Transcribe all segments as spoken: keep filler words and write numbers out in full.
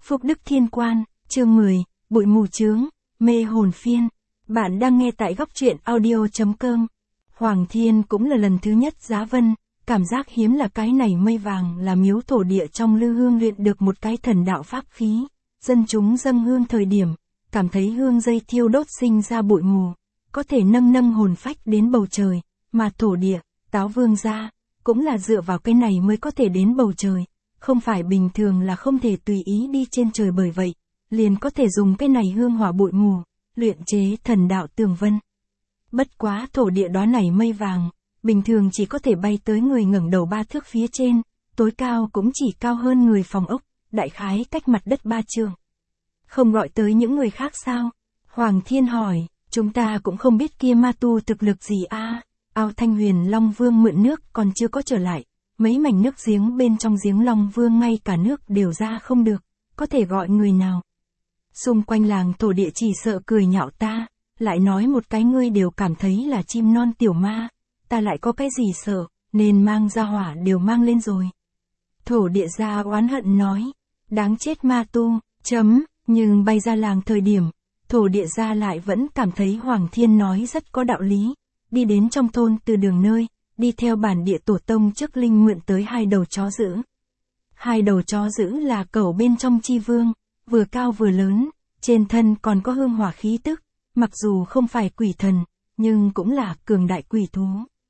Phúc Đức Thiên Quan, chương mười, Bụi mù chướng, mê hồn phiên. Bạn đang nghe tại góc truyện audio.com. Hoàng Thiên cũng là lần thứ nhất giá vân, cảm giác hiếm là cái này mây vàng là miếu thổ địa trong lư hương luyện được một cái thần đạo pháp khí. Dân chúng dâng hương thời điểm, cảm thấy hương dây thiêu đốt sinh ra bụi mù, có thể nâng nâng hồn phách đến bầu trời, mà thổ địa, Táo Vương gia, cũng là dựa vào cái này mới có thể đến bầu trời. Không phải bình thường là không thể tùy ý đi trên trời, bởi vậy, liền có thể dùng cái này hương hỏa bụi mù, luyện chế thần đạo tường vân. Bất quá thổ địa đó này mây vàng, bình thường chỉ có thể bay tới người ngẩng đầu ba thước phía trên, tối cao cũng chỉ cao hơn người phòng ốc, đại khái cách mặt đất ba trượng. Không gọi tới những người khác sao? Hoàng Thiên hỏi, chúng ta cũng không biết kia ma tu thực lực gì a. À? Ao Thanh Huyền Long Vương mượn nước còn chưa có trở lại. Mấy mảnh nước giếng bên trong giếng Long Vương ngay cả nước đều ra không được, có thể gọi người nào. Xung quanh làng thổ địa chỉ sợ cười nhạo ta, lại nói một cái ngươi đều cảm thấy là chim non tiểu ma, ta lại có cái gì sợ, nên mang ra hỏa đều mang lên rồi. Thổ địa gia oán hận nói, đáng chết ma tu, chấm, nhưng bay ra làng thời điểm, thổ địa gia lại vẫn cảm thấy Hoàng Thiên nói rất có đạo lý, đi đến trong thôn từ đường nơi. Đi theo bản địa tổ tông trước linh mượn tới hai đầu chó dữ. Hai đầu chó dữ là cẩu bên trong chi vương, vừa cao vừa lớn, trên thân còn có hương hỏa khí tức, mặc dù không phải quỷ thần, nhưng cũng là cường đại quỷ thú.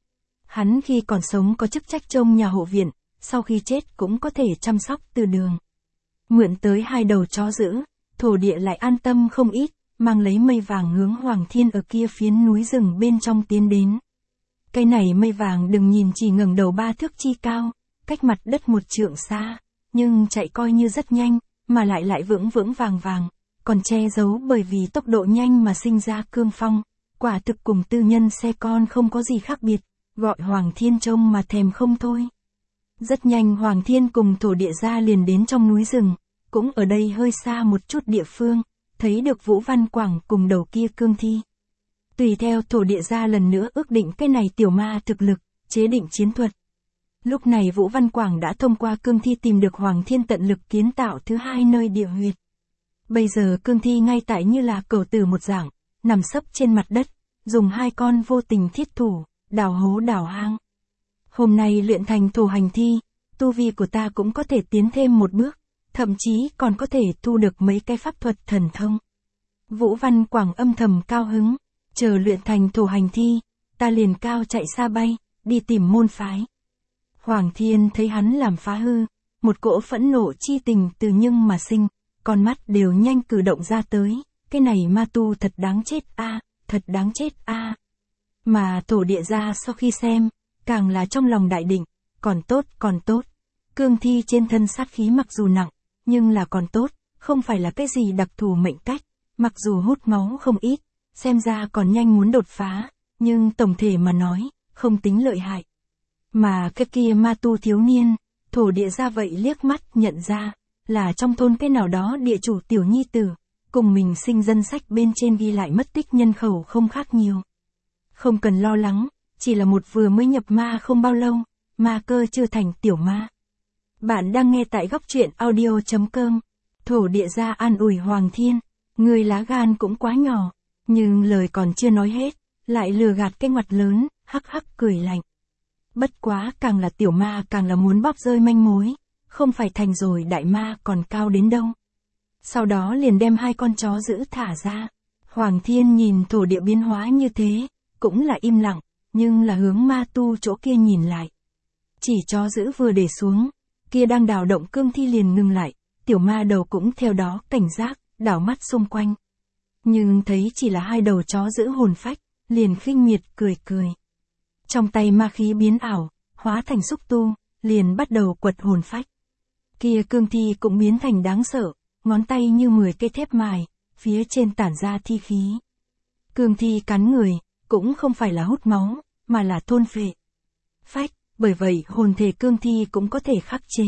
Hắn khi còn sống có chức trách trông nhà hộ viện, sau khi chết cũng có thể chăm sóc từ đường. Mượn tới hai đầu chó dữ, thổ địa lại an tâm không ít, mang lấy mây vàng hướng Hoàng Thiên ở kia phiến núi rừng bên trong tiến đến. Cây này mây vàng đừng nhìn chỉ ngẩng đầu ba thước chi cao, cách mặt đất một trượng xa, nhưng chạy coi như rất nhanh, mà lại lại vững vững vàng vàng, còn che giấu bởi vì tốc độ nhanh mà sinh ra cương phong, quả thực cùng tư nhân xe con không có gì khác biệt, gọi Hoàng Thiên trông mà thèm không thôi. Rất nhanh Hoàng Thiên cùng thổ địa gia liền đến trong núi rừng, cũng ở đây hơi xa một chút địa phương, thấy được Vũ Văn Quảng cùng đầu kia cương thi. Tùy theo thổ địa gia lần nữa ước định cái này tiểu ma thực lực, chế định chiến thuật. Lúc này Vũ Văn Quảng đã thông qua cương thi tìm được Hoàng Thiên tận lực kiến tạo thứ hai nơi địa huyệt. Bây giờ cương thi ngay tại như là cẩu tử một dạng, nằm sấp trên mặt đất, dùng hai con vô tình thiết thủ, đào hố đào hang. Hôm nay luyện thành thổ hành thi, tu vi của ta cũng có thể tiến thêm một bước, thậm chí còn có thể thu được mấy cái pháp thuật thần thông. Vũ Văn Quảng âm thầm cao hứng. Chờ luyện thành thổ hành thi, ta liền cao chạy xa bay, đi tìm môn phái. Hoàng Thiên thấy hắn làm phá hư, một cỗ phẫn nộ chi tình từ nhưng mà sinh, con mắt đều nhanh cử động ra tới, cái này ma tu thật đáng chết a, à, thật đáng chết a. À. Mà thổ địa gia sau khi xem, càng là trong lòng đại định, còn tốt còn tốt, cương thi trên thân sát khí mặc dù nặng, nhưng là còn tốt, không phải là cái gì đặc thù mệnh cách, mặc dù hút máu không ít. Xem ra còn nhanh muốn đột phá, nhưng tổng thể mà nói, không tính lợi hại. Mà cái kia ma tu thiếu niên, thổ địa gia vậy liếc mắt nhận ra, là trong thôn cái nào đó địa chủ tiểu nhi tử, cùng mình sinh dân sách bên trên ghi lại mất tích nhân khẩu không khác nhiều. Không cần lo lắng, chỉ là một vừa mới nhập ma không bao lâu, ma cơ chưa thành tiểu ma. Bạn đang nghe tại góc truyện audio.com, thổ địa gia an ủi Hoàng Thiên, người lá gan cũng quá nhỏ. Nhưng lời còn chưa nói hết, lại lừa gạt cái mặt lớn, hắc hắc cười lạnh. Bất quá càng là tiểu ma càng là muốn bóp rơi manh mối, không phải thành rồi đại ma còn cao đến đâu. Sau đó liền đem hai con chó dữ thả ra. Hoàng Thiên nhìn thổ địa biến hóa như thế, cũng là im lặng, nhưng là hướng ma tu chỗ kia nhìn lại. Chỉ chó dữ vừa để xuống, kia đang đào động cương thi liền ngừng lại, tiểu ma đầu cũng theo đó cảnh giác, đảo mắt xung quanh. Nhưng thấy chỉ là hai đầu chó giữ hồn phách, liền khinh miệt cười cười. Trong tay ma khí biến ảo, hóa thành xúc tu, liền bắt đầu quật hồn phách. Kia cương thi cũng biến thành đáng sợ, ngón tay như mười cây thép mài, phía trên tản ra thi khí. Cương thi cắn người, cũng không phải là hút máu, mà là thôn phệ phách, bởi vậy hồn thể cương thi cũng có thể khắc chế.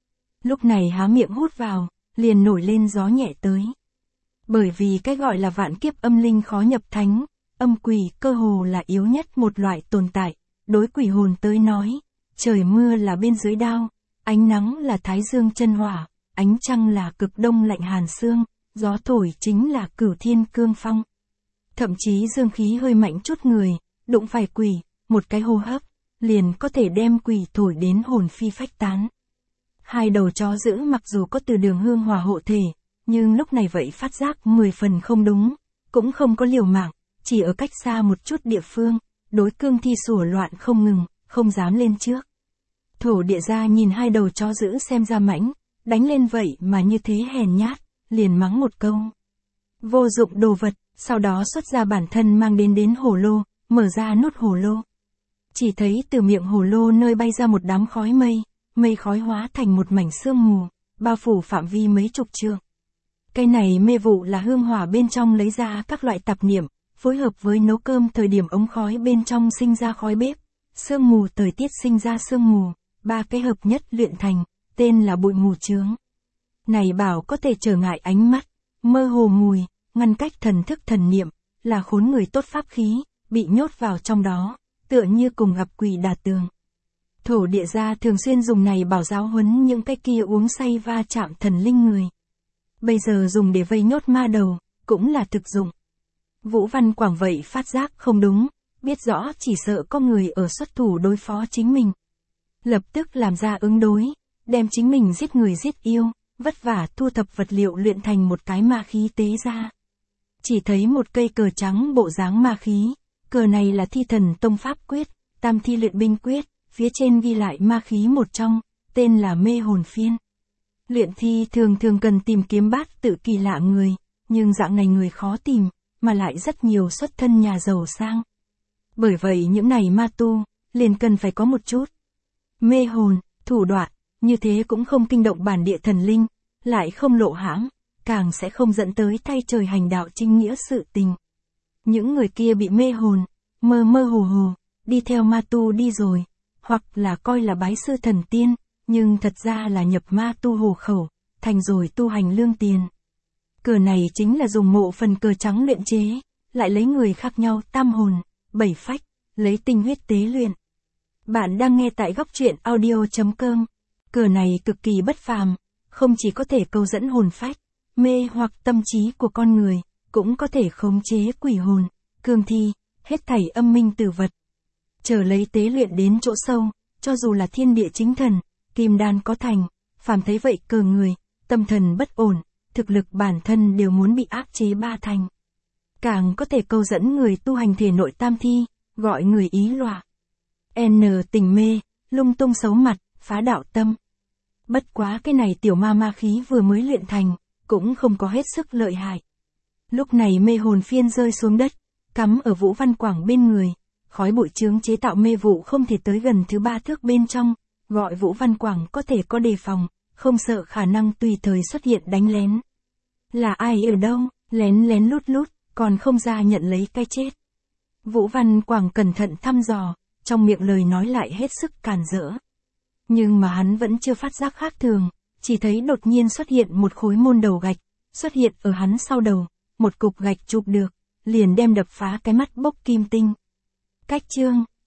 Lúc này há miệng hút vào, liền nổi lên gió nhẹ tới. Bởi vì cái gọi là vạn kiếp âm linh khó nhập thánh, âm quỷ cơ hồ là yếu nhất một loại tồn tại, đối quỷ hồn tới nói, trời mưa là bên dưới đao, ánh nắng là thái dương chân hỏa, ánh trăng là cực đông lạnh hàn xương, gió thổi chính là cửu thiên cương phong. Thậm chí dương khí hơi mạnh chút người, đụng phải quỷ, một cái hô hấp, liền có thể đem quỷ thổi đến hồn phi phách tán. Hai đầu chó dữ mặc dù có từ đường hương hòa hộ thể, nhưng lúc này vậy phát giác mười phần không đúng, cũng không có liều mạng, chỉ ở cách xa một chút địa phương, đối cương thi sủa loạn không ngừng, không dám lên trước. Thổ địa gia nhìn hai đầu chó dữ xem ra mãnh, đánh lên vậy mà như thế hèn nhát, liền mắng một câu. Vô dụng đồ vật, sau đó xuất ra bản thân mang đến đến hồ lô, mở ra nút hồ lô. Chỉ thấy từ miệng hồ lô nơi bay ra một đám khói mây, mây khói hóa thành một mảnh sương mù, bao phủ phạm vi mấy chục trượng. Cái này mê vụ là hương hỏa bên trong lấy ra các loại tạp niệm, phối hợp với nấu cơm thời điểm ống khói bên trong sinh ra khói bếp, sương mù thời tiết sinh ra sương mù, ba cái hợp nhất luyện thành, tên là bụi mù chướng. Này bảo có thể trở ngại ánh mắt, mơ hồ mùi, ngăn cách thần thức thần niệm, là khốn người tốt pháp khí, bị nhốt vào trong đó, tựa như cùng gặp quỷ đả tường. Thổ địa gia thường xuyên dùng này bảo giáo huấn những cái kia uống say va chạm thần linh người. Bây giờ dùng để vây nhốt ma đầu, cũng là thực dụng. Vũ Văn Quảng vậy phát giác không đúng, biết rõ chỉ sợ có người ở xuất thủ đối phó chính mình. Lập tức làm ra ứng đối, đem chính mình giết người giết yêu, vất vả thu thập vật liệu luyện thành một cái ma khí tế ra. Chỉ thấy một cây cờ trắng bộ dáng ma khí, cờ này là thi thần tông pháp quyết, tam thi luyện binh quyết, phía trên ghi lại ma khí một trong, tên là mê hồn phiên. Luyện thi thường thường cần tìm kiếm bát tự kỳ lạ người, nhưng dạng này người khó tìm, mà lại rất nhiều xuất thân nhà giàu sang. Bởi vậy những này ma tu, liền cần phải có một chút mê hồn, thủ đoạn, như thế cũng không kinh động bản địa thần linh, lại không lộ hãm, càng sẽ không dẫn tới thay trời hành đạo trinh nghĩa sự tình. Những người kia bị mê hồn, mơ mơ hồ hồ, đi theo ma tu đi rồi, hoặc là coi là bái sư thần tiên, nhưng thật ra là nhập ma tu hồ khẩu, thành rồi tu hành lương tiền. Cờ này chính là dùng mộ phần cờ trắng luyện chế, lại lấy người khác nhau tam hồn, bảy phách, lấy tinh huyết tế luyện. Bạn đang nghe tại góc truyện audio chấm com. Cờ này cực kỳ bất phàm, không chỉ có thể câu dẫn hồn phách, mê hoặc tâm trí của con người, cũng có thể khống chế quỷ hồn, cương thi, hết thảy âm minh tử vật. Chờ lấy tế luyện đến chỗ sâu, cho dù là thiên địa chính thần, kim đan có thành, phàm thấy vậy cờ người, tâm thần bất ổn, thực lực bản thân đều muốn bị áp chế ba thành. Càng có thể câu dẫn người tu hành thể nội tam thi, gọi người ý lọa. N tình mê, lung tung xấu mặt, phá đạo tâm. Bất quá cái này tiểu ma ma khí vừa mới luyện thành, cũng không có hết sức lợi hại. Lúc này mê hồn phiên rơi xuống đất, cắm ở Vũ Văn Quảng bên người, khói bụi chướng chế tạo mê vụ không thể tới gần thứ ba thước bên trong, gọi Vũ Văn Quảng có thể có đề phòng, không sợ khả năng tùy thời xuất hiện đánh lén. Là ai ở đâu, lén lén lút lút, còn không ra nhận lấy cái chết. Vũ Văn Quảng cẩn thận thăm dò, trong miệng lời nói lại hết sức càn rỡ. Nhưng mà hắn vẫn chưa phát giác khác thường, chỉ thấy đột nhiên xuất hiện một khối môn đầu gạch, xuất hiện ở hắn sau đầu, một cục gạch chụp được, liền đem đập phá cái mắt bốc kim tinh. Cách chương,